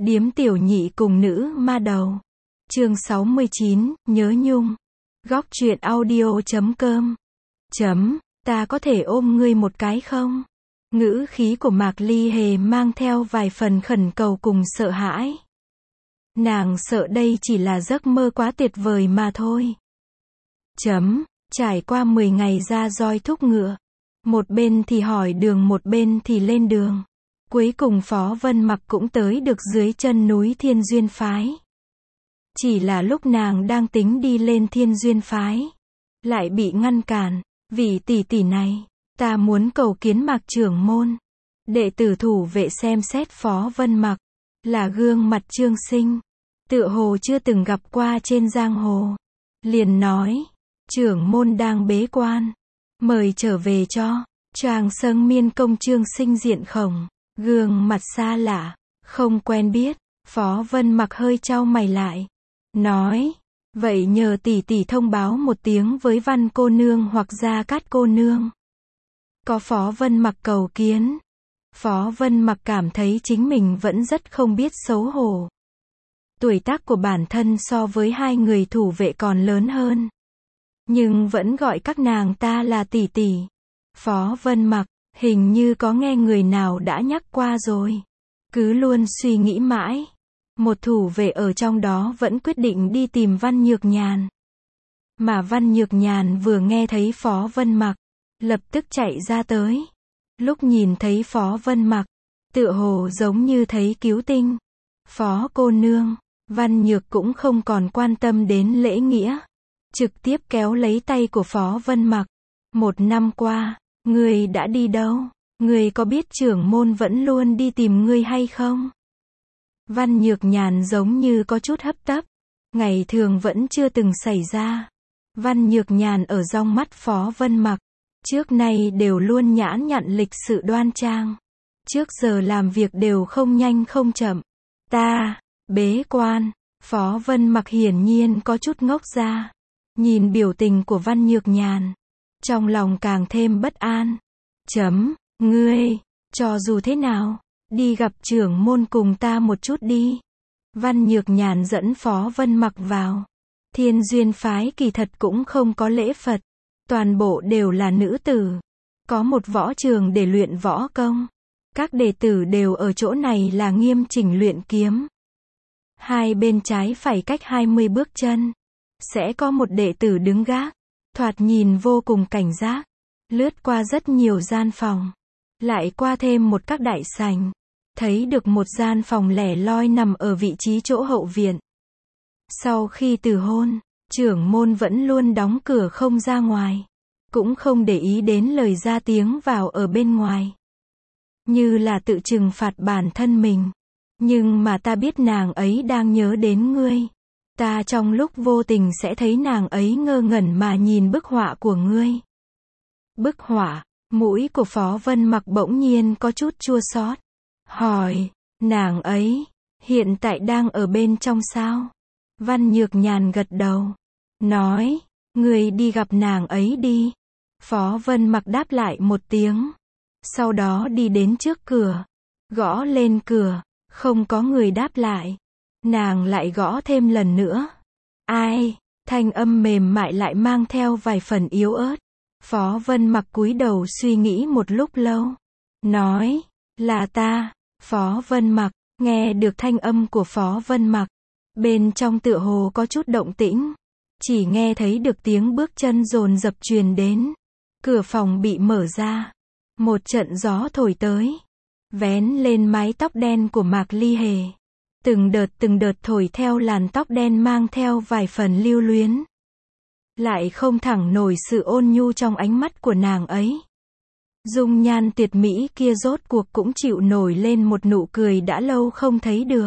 Điếm tiểu nhị cùng nữ ma đầu. Chương 69, nhớ nhung. Góc truyện audio.com. Ta có thể ôm ngươi một cái không? Ngữ khí của Mạc Ly Hề mang theo vài phần khẩn cầu cùng sợ hãi. Nàng sợ đây chỉ là giấc mơ quá tuyệt vời mà thôi. Trải qua 10 ngày ra roi thúc ngựa. Một bên thì hỏi đường, một bên thì lên đường. Cuối cùng Phó Vân Mặc cũng tới được dưới chân núi Thiên Duyên Phái. Chỉ là lúc nàng đang tính đi lên Thiên Duyên Phái, lại bị ngăn cản. Vị tỷ tỷ này, ta muốn cầu kiến Mạc trưởng môn. Đệ tử thủ vệ xem xét Phó Vân Mặc, là gương mặt Trương Sinh, tựa hồ chưa từng gặp qua trên giang hồ. Liền nói, trưởng môn đang bế quan, mời trở về cho. Tràng Sơn Miên công Trương Sinh diện khổng, gương mặt xa lạ, không quen biết. Phó Vân Mặc hơi chau mày lại, nói, vậy nhờ tỷ tỷ thông báo một tiếng với Văn cô nương hoặc Gia Cát cô nương. Có Phó Vân Mặc cầu kiến. Phó Vân Mặc cảm thấy chính mình vẫn rất không biết xấu hổ. Tuổi tác của bản thân so với hai người thủ vệ còn lớn hơn, nhưng vẫn gọi các nàng ta là tỷ tỷ. Phó Vân Mặc, hình như có nghe người nào đã nhắc qua rồi. Cứ luôn suy nghĩ mãi. Một thủ vệ ở trong đó vẫn quyết định đi tìm Văn Nhược Nhàn. Mà Văn Nhược Nhàn vừa nghe thấy Phó Vân Mặc, lập tức chạy ra tới. Lúc nhìn thấy Phó Vân Mặc, tựa hồ giống như thấy cứu tinh. Phó cô nương, Văn Nhược cũng không còn quan tâm đến lễ nghĩa, trực tiếp kéo lấy tay của Phó Vân Mặc. 1 năm qua, ngươi đã đi đâu? Ngươi có biết trưởng môn vẫn luôn đi tìm ngươi hay không? Văn Nhược Nhàn giống như có chút hấp tấp. Ngày thường vẫn chưa từng xảy ra. Văn Nhược Nhàn ở trong mắt Phó Vân Mặc, trước nay đều luôn nhãn nhặn lịch sự đoan trang. Trước giờ làm việc đều không nhanh không chậm. Bế quan. Phó Vân Mặc hiển nhiên có chút ngốc ra. Nhìn biểu tình của Văn Nhược Nhàn, trong lòng càng thêm bất an. Ngươi, cho dù thế nào, đi gặp trưởng môn cùng ta một chút đi. Văn Nhược Nhàn dẫn Phó Vân Mặc vào. Thiên Duyên Phái kỳ thật cũng không có lễ Phật. Toàn bộ đều là nữ tử. Có một võ trường để luyện võ công. Các đệ tử đều ở chỗ này là nghiêm chỉnh luyện kiếm. Hai bên trái phải cách 20 bước chân. Sẽ có một đệ tử đứng gác. Thoạt nhìn vô cùng cảnh giác. Lướt qua rất nhiều gian phòng. Lại qua thêm một các đại sảnh. Thấy được một gian phòng lẻ loi nằm ở vị trí chỗ hậu viện. Sau khi từ hôn, trưởng môn vẫn luôn đóng cửa không ra ngoài. Cũng không để ý đến lời ra tiếng vào ở bên ngoài. Như là tự trừng phạt bản thân mình. Nhưng mà ta biết nàng ấy đang nhớ đến ngươi. Ta trong lúc vô tình sẽ thấy nàng ấy ngơ ngẩn mà nhìn bức họa của ngươi. Bức họa, mũi của Phó Vân Mặc bỗng nhiên có chút chua xót. Hỏi, nàng ấy, hiện tại đang ở bên trong sao? Văn Nhược Nhàn gật đầu. Nói, ngươi đi gặp nàng ấy đi. Phó Vân Mặc đáp lại một tiếng. Sau đó đi đến trước cửa. Gõ lên cửa. Không có người đáp lại. Nàng lại gõ thêm lần nữa. Ai? Thanh âm mềm mại lại mang theo vài phần yếu ớt. Phó Vân Mặc cúi đầu suy nghĩ một lúc lâu. Nói, là ta. Phó Vân Mặc, nghe được thanh âm của Phó Vân Mặc. Bên trong tựa hồ có chút động tĩnh. Chỉ nghe thấy được tiếng bước chân dồn dập truyền đến. Cửa phòng bị mở ra. Một trận gió thổi tới. Vén lên mái tóc đen của Mạc Ly Hề. Từng đợt thổi theo làn tóc đen mang theo vài phần lưu luyến. Lại không thẳng nổi sự ôn nhu trong ánh mắt của nàng ấy. Dung nhan tuyệt mỹ kia rốt cuộc cũng chịu nổi lên một nụ cười đã lâu không thấy được.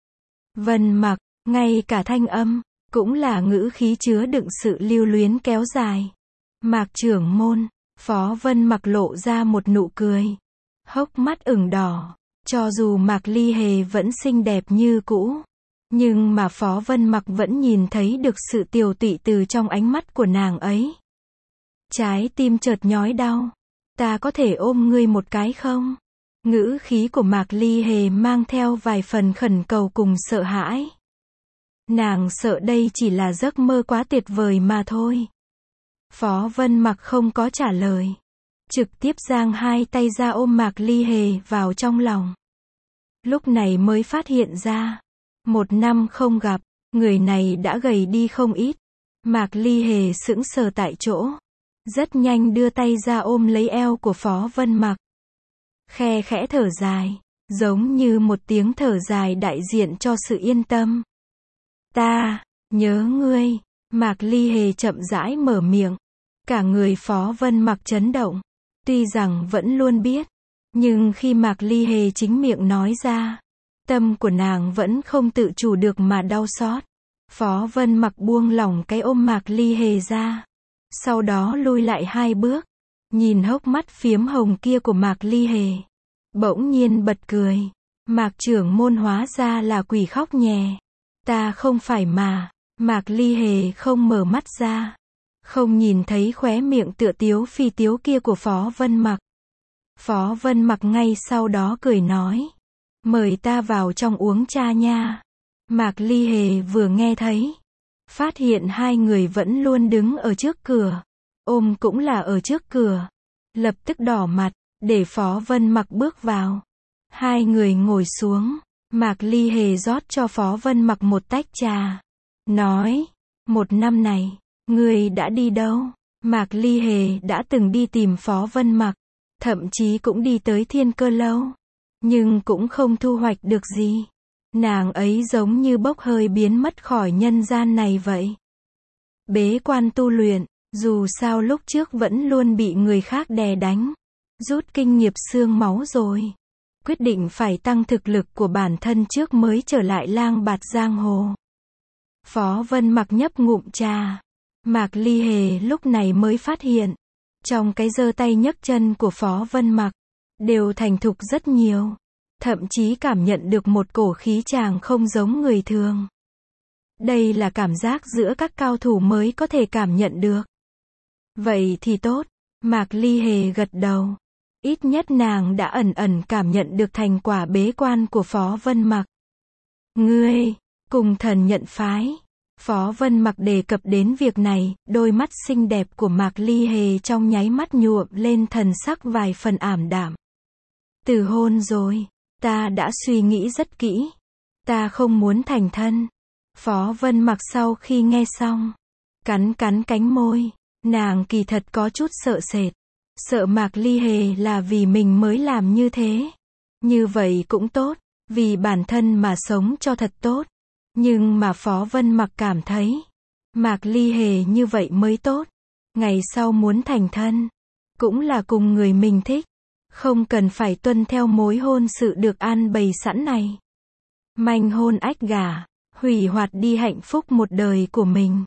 Vân Mặc, ngay cả thanh âm, cũng là ngữ khí chứa đựng sự lưu luyến kéo dài. Mạc trưởng môn, Phó Vân Mặc lộ ra một nụ cười. Hốc mắt ửng đỏ. Cho dù Mạc Ly Hề vẫn xinh đẹp như cũ, nhưng mà Phó Vân Mặc vẫn nhìn thấy được sự tiều tụy từ trong ánh mắt của nàng ấy. Trái tim chợt nhói đau. Ta có thể ôm ngươi một cái không? Ngữ khí của Mạc Ly Hề mang theo vài phần khẩn cầu cùng sợ hãi. Nàng sợ đây chỉ là giấc mơ quá tuyệt vời mà thôi. Phó Vân Mặc không có trả lời. Trực tiếp giang hai tay ra ôm Mạc Ly Hề vào trong lòng. Lúc này mới phát hiện ra. 1 năm không gặp, người này đã gầy đi không ít. Mạc Ly Hề sững sờ tại chỗ. Rất nhanh đưa tay ra ôm lấy eo của Phó Vân Mặc. Khe khẽ thở dài. Giống như một tiếng thở dài đại diện cho sự yên tâm. Ta, nhớ ngươi. Mạc Ly Hề chậm rãi mở miệng. Cả người Phó Vân Mặc chấn động. Tuy rằng vẫn luôn biết. Nhưng khi Mạc Ly Hề chính miệng nói ra. Tâm của nàng vẫn không tự chủ được mà đau xót. Phó Vân Mặc buông lỏng cái ôm Mạc Ly Hề ra. Sau đó lui lại 2 bước. Nhìn hốc mắt phiếm hồng kia của Mạc Ly Hề. Bỗng nhiên bật cười. Mạc trưởng môn hóa ra là quỷ khóc nhè. Ta không phải mà. Mạc Ly Hề không mở mắt ra. Không nhìn thấy khóe miệng tựa tiếu phi tiếu kia của Phó Vân Mặc. Phó Vân Mặc ngay sau đó cười nói. Mời ta vào trong uống trà nha. Mạc Ly Hề vừa nghe thấy. Phát hiện 2 người vẫn luôn đứng ở trước cửa. Ôm cũng là ở trước cửa. Lập tức đỏ mặt, để Phó Vân Mặc bước vào. 2 người ngồi xuống. Mạc Ly Hề rót cho Phó Vân Mặc một tách trà. Nói, 1 năm này, ngươi đã đi đâu? Mạc Ly Hề đã từng đi tìm Phó Vân Mặc. Thậm chí cũng đi tới Thiên Cơ Lâu. Nhưng cũng không thu hoạch được gì. Nàng ấy giống như bốc hơi biến mất khỏi nhân gian này vậy. Bế quan tu luyện, dù sao lúc trước vẫn luôn bị người khác đè đánh. Rút kinh nghiệm xương máu rồi. Quyết định phải tăng thực lực của bản thân trước mới trở lại lang bạt giang hồ. Phó Vân Mặc nhấp ngụm trà. Mạc Ly Hề lúc này mới phát hiện. Trong cái giơ tay nhấc chân của Phó Vân Mặc. Đều thành thục rất nhiều. Thậm chí cảm nhận được một cổ khí chàng không giống người thường. Đây là cảm giác giữa các cao thủ mới có thể cảm nhận được. Vậy thì tốt. Mạc Ly Hề gật đầu. Ít nhất nàng đã ẩn ẩn cảm nhận được thành quả bế quan của Phó Vân Mặc. Ngươi, cùng thần nhận phái. Phó Vân Mặc đề cập đến việc này, đôi mắt xinh đẹp của Mạc Ly Hề trong nháy mắt nhuộm lên thần sắc vài phần ảm đạm. Từ hôn rồi, ta đã suy nghĩ rất kỹ. Ta không muốn thành thân. Phó Vân Mặc sau khi nghe xong, cắn cánh môi, nàng kỳ thật có chút sợ sệt. Sợ Mạc Ly Hề là vì mình mới làm như thế. Như vậy cũng tốt, vì bản thân mà sống cho thật tốt. Nhưng mà Phó Vân Mặc cảm thấy, Mạc Ly Hề như vậy mới tốt. Ngày sau muốn thành thân, cũng là cùng người mình thích. Không cần phải tuân theo mối hôn sự được an bày sẵn này. Manh hôn ách gả, hủy hoại đi hạnh phúc một đời của mình.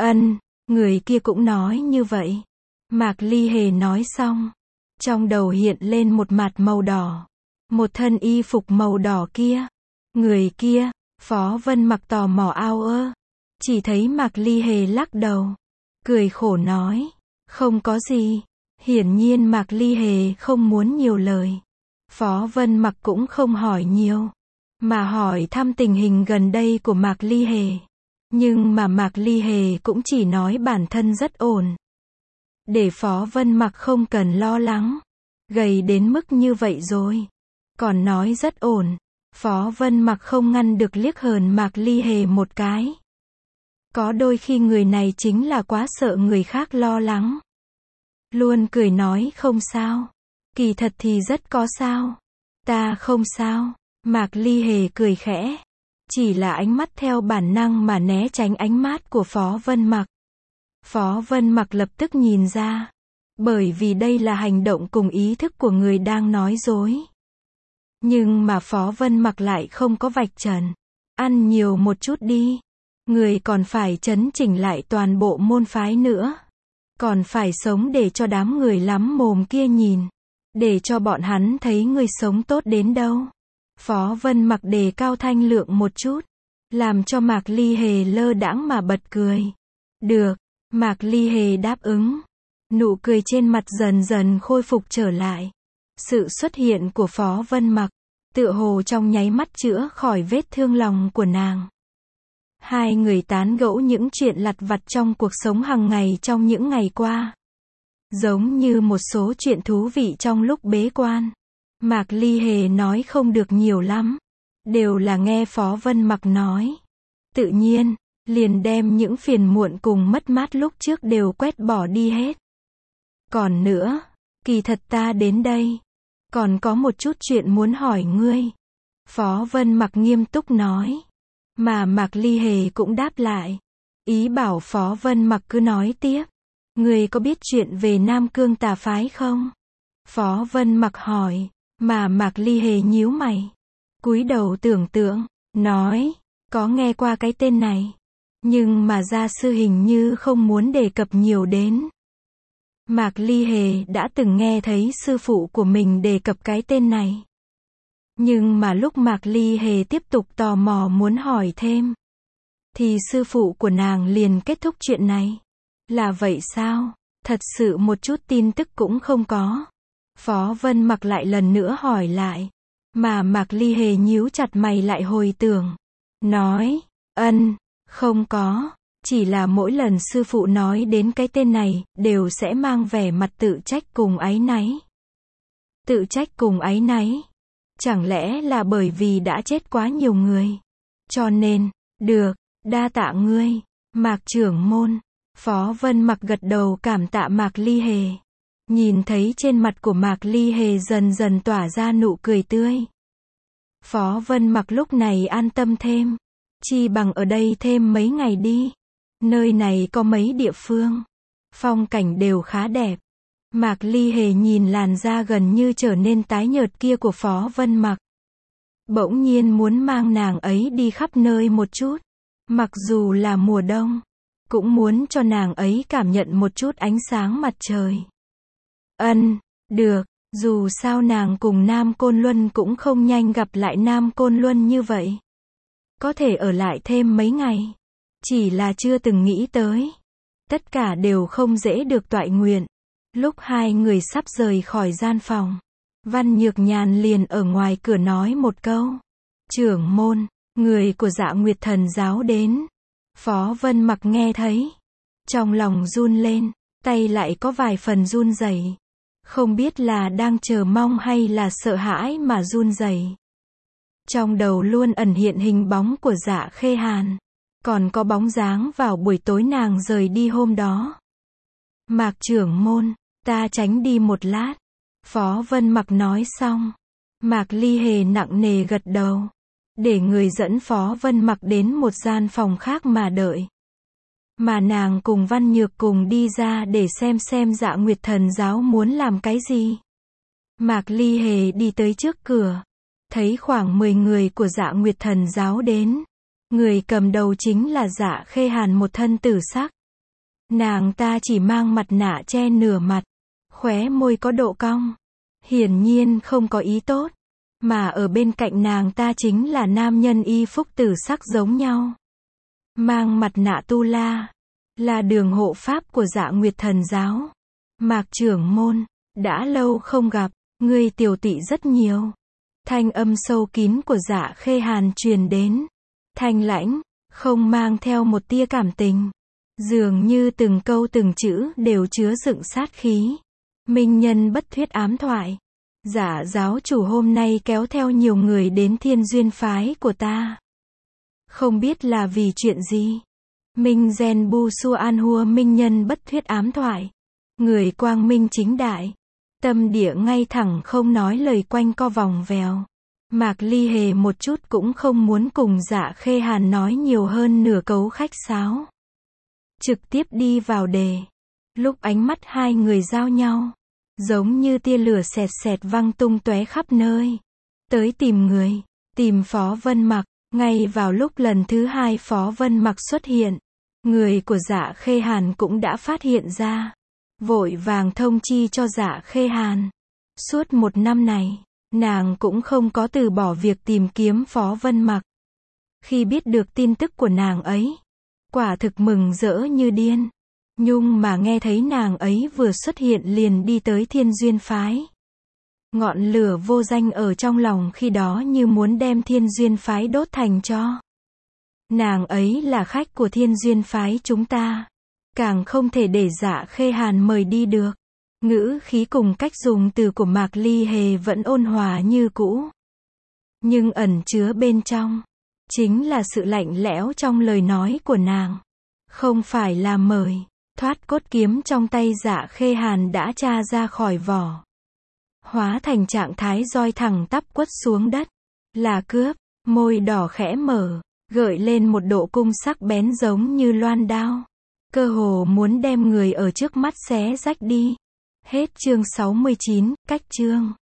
Người kia cũng nói như vậy. Mạc Ly Hề nói xong. Trong đầu hiện lên một mặt màu đỏ. Một thân y phục màu đỏ kia. Người kia, Phó Vân Mặc tò mò ao ơ. Chỉ thấy Mạc Ly Hề lắc đầu. Cười khổ nói. Không có gì. Hiển nhiên Mạc Ly Hề không muốn nhiều lời. Phó Vân Mặc cũng không hỏi nhiều. Mà hỏi thăm tình hình gần đây của Mạc Ly Hề. Nhưng mà Mạc Ly Hề cũng chỉ nói bản thân rất ổn. Để Phó Vân Mặc không cần lo lắng. Gầy đến mức như vậy rồi. Còn nói rất ổn. Phó Vân Mặc không ngăn được liếc hờn Mạc Ly Hề một cái. Có đôi khi người này chính là quá sợ người khác lo lắng. Luôn cười nói không sao. Kỳ thật thì rất có sao. Ta không sao. Mạc Ly Hề cười khẽ. Chỉ là ánh mắt theo bản năng mà né tránh ánh mắt của Phó Vân Mặc. Phó Vân Mặc lập tức nhìn ra. Bởi vì đây là hành động cùng ý thức của người đang nói dối. Nhưng mà Phó Vân Mặc lại không có vạch trần. Ăn nhiều một chút đi. Người còn phải chấn chỉnh lại toàn bộ môn phái nữa. Còn phải sống để cho đám người lắm mồm kia nhìn. Để cho bọn hắn thấy người sống tốt đến đâu. Phó Vân Mặc đề cao thanh lượng một chút. Làm cho Mạc Ly Hề lơ đãng mà bật cười. Được. Mạc Ly Hề đáp ứng. Nụ cười trên mặt dần dần khôi phục trở lại. Sự xuất hiện của Phó Vân Mặc, tựa hồ trong nháy mắt chữa khỏi vết thương lòng của nàng. Hai người tán gẫu những chuyện lặt vặt trong cuộc sống hàng ngày trong những ngày qua. Giống như một số chuyện thú vị trong lúc bế quan. Mạc Ly Hề nói không được nhiều lắm. Đều là nghe Phó Vân Mặc nói. Tự nhiên, liền đem những phiền muộn cùng mất mát lúc trước đều quét bỏ đi hết. Còn nữa, kỳ thật ta đến đây. Còn có một chút chuyện muốn hỏi ngươi. Phó Vân Mặc nghiêm túc nói. Mà Mạc Ly Hề cũng đáp lại. Ý bảo Phó Vân Mặc cứ nói tiếp. Ngươi có biết chuyện về Nam Cương Tà Phái không? Phó Vân Mặc hỏi. Mà Mạc Ly Hề nhíu mày. Cúi đầu tưởng tượng, nói. Có nghe qua cái tên này. Nhưng mà gia sư hình như không muốn đề cập nhiều đến. Mạc Ly Hề đã từng nghe thấy sư phụ của mình đề cập cái tên này. Nhưng mà lúc Mạc Ly Hề tiếp tục tò mò muốn hỏi thêm, thì sư phụ của nàng liền kết thúc chuyện này. Là vậy sao? Thật sự một chút tin tức cũng không có. Phó Vân Mặc lại lần nữa hỏi lại. Mà Mạc Ly Hề nhíu chặt mày lại hồi tưởng. Nói, không có. Chỉ là mỗi lần sư phụ nói đến cái tên này, đều sẽ mang vẻ mặt tự trách cùng áy náy. Tự trách cùng áy náy. Chẳng lẽ là bởi vì đã chết quá nhiều người? Cho nên, được, đa tạ ngươi, Mạc trưởng môn. Phó Vân Mặc gật đầu cảm tạ Mạc Ly Hề. Nhìn thấy trên mặt của Mạc Ly Hề dần dần tỏa ra nụ cười tươi. Phó Vân Mặc lúc này an tâm thêm. Chi bằng ở đây thêm mấy ngày đi. Nơi này có mấy địa phương. Phong cảnh đều khá đẹp. Mạc Ly Hề nhìn làn da gần như trở nên tái nhợt kia của Phó Vân Mặc. Bỗng nhiên muốn mang nàng ấy đi khắp nơi một chút. Mặc dù là mùa đông, cũng muốn cho nàng ấy cảm nhận một chút ánh sáng mặt trời. Được, dù sao nàng cùng Nam Côn Luân cũng không nhanh gặp lại Nam Côn Luân như vậy. Có thể ở lại thêm mấy ngày. Chỉ là chưa từng nghĩ tới. Tất cả đều không dễ được toại nguyện. Lúc hai người sắp rời khỏi gian phòng, Văn Nhược Nhàn liền ở ngoài cửa nói một câu. Trưởng môn, người của Dạ Nguyệt Thần giáo đến. Phó Vân Mặc nghe thấy. Trong lòng run lên, tay lại có vài phần run rẩy. Không biết là đang chờ mong hay là sợ hãi mà run rẩy. Trong đầu luôn ẩn hiện hình bóng của Dạ Khê Hàn. Còn có bóng dáng vào buổi tối nàng rời đi hôm đó. Mạc trưởng môn, ta tránh đi một lát. Phó Vân Mặc nói xong. Mạc Ly Hề nặng nề gật đầu. Để người dẫn Phó Vân Mặc đến một gian phòng khác mà đợi. Mà nàng cùng Văn Nhược cùng đi ra để xem Dạ Nguyệt Thần giáo muốn làm cái gì. Mạc Ly Hề đi tới trước cửa. Thấy khoảng 10 người của Dạ Nguyệt Thần giáo đến. Người cầm đầu chính là Dạ Khê Hàn một thân tử sắc. Nàng ta chỉ mang mặt nạ che nửa mặt. Khóe môi có độ cong. Hiển nhiên không có ý tốt. Mà ở bên cạnh nàng ta chính là nam nhân y phúc tử sắc giống nhau. Mang mặt nạ tu la. Là đường hộ pháp của Dạ Nguyệt Thần giáo. Mạc trưởng môn, đã lâu không gặp, ngươi tiểu tụy rất nhiều. Thanh âm sâu kín của Dạ Khê Hàn truyền đến. Thanh lãnh, không mang theo một tia cảm tình. Dường như từng câu từng chữ đều chứa đựng sát khí. Minh nhân bất thuyết ám thoại. Dạ giáo chủ hôm nay kéo theo nhiều người đến Thiên Duyên phái của ta. Không biết là vì chuyện gì. Minh Gen Bu Su An Hua minh nhân bất thuyết ám thoại. Người quang minh chính đại. Tâm địa ngay thẳng không nói lời quanh co vòng vèo. Mạc Ly Hề một chút cũng không muốn cùng Dạ Khê Hàn nói nhiều hơn nửa câu khách sáo. Trực tiếp đi vào đề. Lúc ánh mắt hai người giao nhau, giống như tia lửa xẹt xẹt văng tung tóe khắp nơi. Tới tìm người, tìm Phó Vân Mặc. Ngay vào lúc lần thứ hai Phó Vân Mặc xuất hiện, người của Dạ Khê Hàn cũng đã phát hiện ra. Vội vàng thông chi cho Dạ Khê Hàn. Suốt một năm này, nàng cũng không có từ bỏ việc tìm kiếm Phó Vân Mặc. Khi biết được tin tức của nàng ấy, quả thực mừng rỡ như điên. Nhưng mà nghe thấy nàng ấy vừa xuất hiện liền đi tới Thiên Duyên phái. Ngọn lửa vô danh ở trong lòng khi đó như muốn đem Thiên Duyên phái đốt thành tro. Nàng ấy là khách của Thiên Duyên phái chúng ta, càng không thể để Dạ Khê Hàn mời đi được. Ngữ khí cùng cách dùng từ của Mạc Ly Hề vẫn ôn hòa như cũ, nhưng ẩn chứa bên trong chính là sự lạnh lẽo trong lời nói của nàng. Không phải là mời. Thoát cốt kiếm trong tay Dạ Khê Hàn đã tra ra khỏi vỏ, hóa thành trạng thái roi thẳng tắp quất xuống đất. Là cướp. Môi đỏ khẽ mở, gợi lên một độ cung sắc bén giống như loan đao, cơ hồ muốn đem người ở trước mắt xé rách đi. Hết chương 69, cách chương.